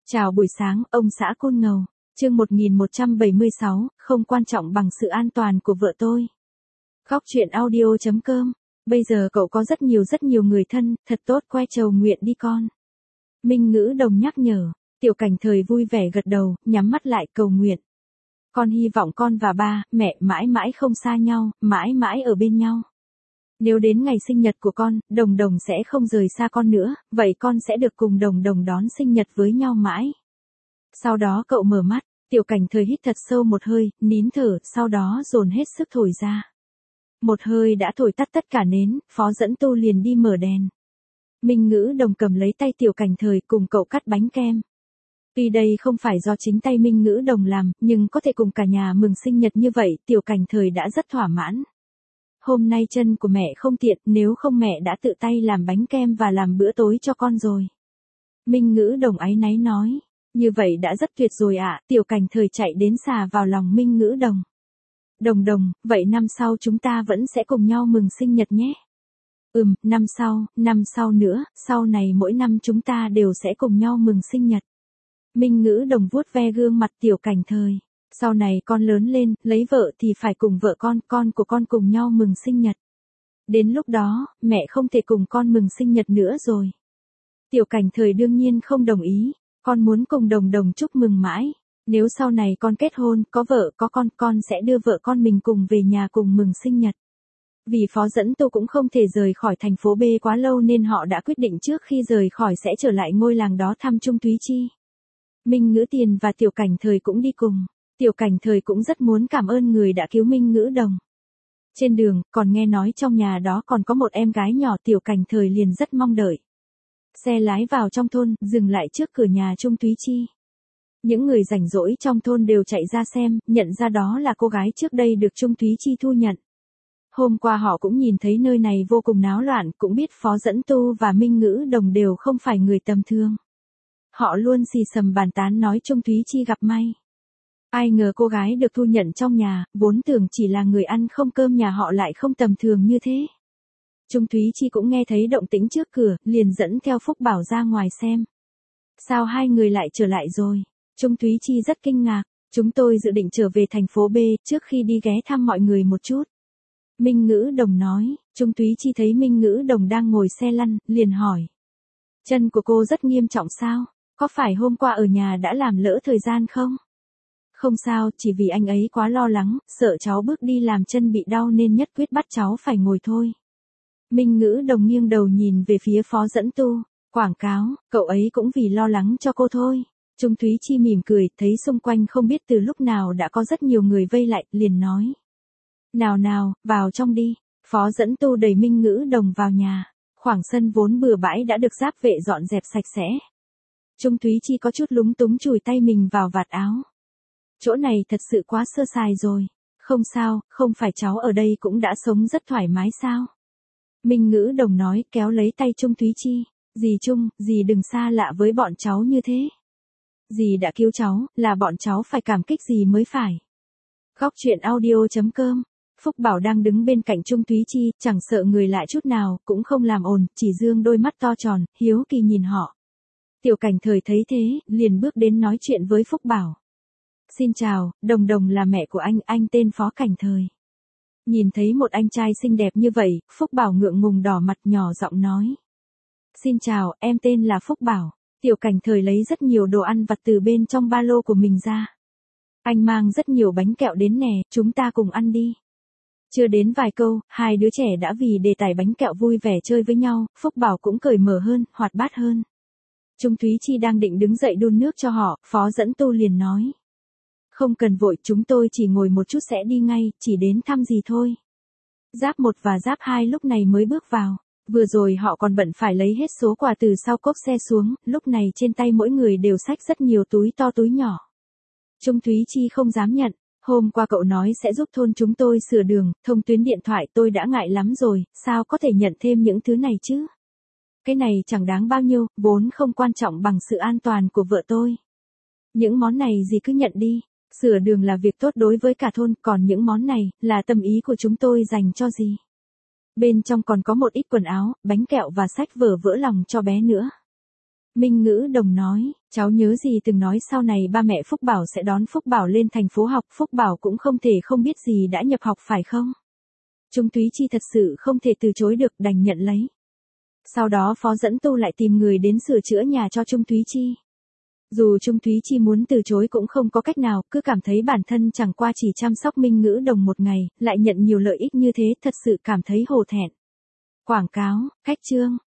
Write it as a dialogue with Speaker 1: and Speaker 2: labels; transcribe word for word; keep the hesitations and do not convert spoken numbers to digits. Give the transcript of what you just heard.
Speaker 1: Chào buổi sáng, ông xã Côn Ngầu. Chương một nghìn một trăm bảy mươi sáu, không quan trọng bằng sự an toàn của vợ tôi. Góc truyện audio chấm com. Bây giờ cậu có rất nhiều rất nhiều người thân, thật tốt que chầu nguyện đi con. Minh Ngữ Đồng nhắc nhở. Tiểu Cảnh Thời vui vẻ gật đầu, nhắm mắt lại cầu nguyện. Con hy vọng con và ba, mẹ mãi mãi không xa nhau, mãi mãi ở bên nhau. Nếu đến ngày sinh nhật của con, Đồng Đồng sẽ không rời xa con nữa, vậy con sẽ được cùng Đồng Đồng đón sinh nhật với nhau mãi. Sau đó cậu mở mắt, Tiểu Cảnh Thời hít thật sâu một hơi, nín thở, sau đó dồn hết sức thổi ra. Một hơi đã thổi tắt tất cả nến, Phó Dẫn Tu liền đi mở đèn. Minh Ngữ Đồng cầm lấy tay Tiểu Cảnh Thời cùng cậu cắt bánh kem. Tuy đây không phải do chính tay Minh Ngữ Đồng làm, nhưng có thể cùng cả nhà mừng sinh nhật như vậy, Tiểu Cảnh Thời đã rất thỏa mãn. Hôm nay chân của mẹ không tiện, nếu không mẹ đã tự tay làm bánh kem và làm bữa tối cho con rồi. Minh Ngữ Đồng áy náy nói, như vậy đã rất tuyệt rồi ạ. Tiểu Cảnh Thời chạy đến xà vào lòng Minh Ngữ Đồng. Đồng Đồng, vậy năm sau chúng ta vẫn sẽ cùng nhau mừng sinh nhật nhé. Ừm, năm sau, năm sau nữa, sau này mỗi năm chúng ta đều sẽ cùng nhau mừng sinh nhật. Minh Ngữ Đồng vuốt ve gương mặt Tiểu Cảnh Thời. Sau này con lớn lên, lấy vợ thì phải cùng vợ con, con của con cùng nhau mừng sinh nhật. Đến lúc đó, mẹ không thể cùng con mừng sinh nhật nữa rồi. Tiểu Cảnh Thời đương nhiên không đồng ý, con muốn cùng Đồng Đồng chúc mừng mãi. Nếu sau này con kết hôn, có vợ có con, con sẽ đưa vợ con mình cùng về nhà cùng mừng sinh nhật. Vì Phó Dẫn Tu cũng không thể rời khỏi thành phố B quá lâu nên họ đã quyết định trước khi rời khỏi sẽ trở lại ngôi làng đó thăm Trung Thúy Chi. Minh Ngữ Tiền và Tiểu Cảnh Thời cũng đi cùng. Tiểu Cảnh Thời cũng rất muốn cảm ơn người đã cứu Minh Ngữ Đồng. Trên đường, còn nghe nói trong nhà đó còn có một em gái nhỏ. Tiểu Cảnh Thời liền rất mong đợi. Xe lái vào trong thôn, dừng lại trước cửa nhà Trung Thúy Chi. Những người rảnh rỗi trong thôn đều chạy ra xem, nhận ra đó là cô gái trước đây được Trung Thúy Chi thu nhận. Hôm qua họ cũng nhìn thấy nơi này vô cùng náo loạn, cũng biết Phó Dẫn Tu và Minh Ngữ Đồng đều không phải người tầm thường. Họ luôn xì xầm bàn tán nói Trung Thúy Chi gặp may. Ai ngờ cô gái được thu nhận trong nhà, vốn tưởng chỉ là người ăn không cơm nhà họ lại không tầm thường như thế. Trung Thúy Chi cũng nghe thấy động tĩnh trước cửa, liền dẫn theo Phúc Bảo ra ngoài xem. Sao hai người lại trở lại rồi? Trung Thúy Chi rất kinh ngạc, chúng tôi dự định trở về thành phố B trước khi đi ghé thăm mọi người một chút. Minh Ngữ Đồng nói, Trung Thúy Chi thấy Minh Ngữ Đồng đang ngồi xe lăn, liền hỏi. Chân của cô rất nghiêm trọng sao? Có phải hôm qua ở nhà đã làm lỡ thời gian không? Không sao, chỉ vì anh ấy quá lo lắng, sợ cháu bước đi làm chân bị đau nên nhất quyết bắt cháu phải ngồi thôi. Minh Ngữ Đồng nghiêng đầu nhìn về phía Phó Dẫn Tu, quảng cáo, cậu ấy cũng vì lo lắng cho cô thôi. Trung Thúy Chi mỉm cười, thấy xung quanh không biết từ lúc nào đã có rất nhiều người vây lại, liền nói. Nào nào, vào trong đi. Phó Dẫn Tu đẩy Minh Ngữ Đồng vào nhà. Khoảng sân vốn bừa bãi đã được giáp vệ dọn dẹp sạch sẽ. Trung Thúy Chi có chút lúng túng chùi tay mình vào vạt áo. Chỗ này thật sự quá sơ sài rồi. Không sao, không phải cháu ở đây cũng đã sống rất thoải mái sao? Minh Ngữ Đồng nói, kéo lấy tay Trung Thúy Chi. Dì Trung, dì đừng xa lạ với bọn cháu như thế. Dì đã cứu cháu, là bọn cháu phải cảm kích dì mới phải. Góc truyện audio chấm com. Phúc Bảo đang đứng bên cạnh Trung Thúy Chi, chẳng sợ người lạ chút nào, cũng không làm ồn, chỉ dương đôi mắt to tròn, hiếu kỳ nhìn họ. Tiểu Cảnh Thời thấy thế, liền bước đến nói chuyện với Phúc Bảo. Xin chào, Đồng Đồng là mẹ của anh, anh tên Phó Cảnh Thời. Nhìn thấy một anh trai xinh đẹp như vậy, Phúc Bảo ngượng ngùng đỏ mặt nhỏ giọng nói. Xin chào, em tên là Phúc Bảo. Tiểu Cảnh Thời lấy rất nhiều đồ ăn vặt từ bên trong ba lô của mình ra. Anh mang rất nhiều bánh kẹo đến nè, chúng ta cùng ăn đi. Chưa đến vài câu, hai đứa trẻ đã vì đề tài bánh kẹo vui vẻ chơi với nhau, Phúc Bảo cũng cởi mở hơn, hoạt bát hơn. Trung Thúy Chi đang định đứng dậy đun nước cho họ, Phó Dẫn Tu liền nói. Không cần vội, chúng tôi chỉ ngồi một chút sẽ đi ngay, chỉ đến thăm gì thôi. Giáp một và Giáp hai lúc này mới bước vào. Vừa rồi họ còn bận phải lấy hết số quà từ sau cốp xe xuống, lúc này trên tay mỗi người đều xách rất nhiều túi to túi nhỏ. Trung Thúy Chi không dám nhận, hôm qua cậu nói sẽ giúp thôn chúng tôi sửa đường, thông tuyến điện thoại tôi đã ngại lắm rồi, sao có thể nhận thêm những thứ này chứ? Cái này chẳng đáng bao nhiêu, vốn không quan trọng bằng sự an toàn của vợ tôi. Những món này dì cứ nhận đi, sửa đường là việc tốt đối với cả thôn, còn những món này, là tâm ý của chúng tôi dành cho dì. Bên trong còn có một ít quần áo, bánh kẹo và sách vở vỡ lòng cho bé nữa. Minh Ngữ Đồng nói, cháu nhớ gì từng nói sau này ba mẹ Phúc Bảo sẽ đón Phúc Bảo lên thành phố học, Phúc Bảo cũng không thể không biết gì đã nhập học phải không? Trung Thúy Chi thật sự không thể từ chối được, đành nhận lấy. Sau đó Phó Dẫn Tu lại tìm người đến sửa chữa nhà cho Trung Thúy Chi. Dù Trung Thúy Chi muốn từ chối cũng không có cách nào, cứ cảm thấy bản thân chẳng qua chỉ chăm sóc Minh Ngữ Đồng một ngày, lại nhận nhiều lợi ích như thế, thật sự cảm thấy hổ thẹn. Quảng cáo, khách chương.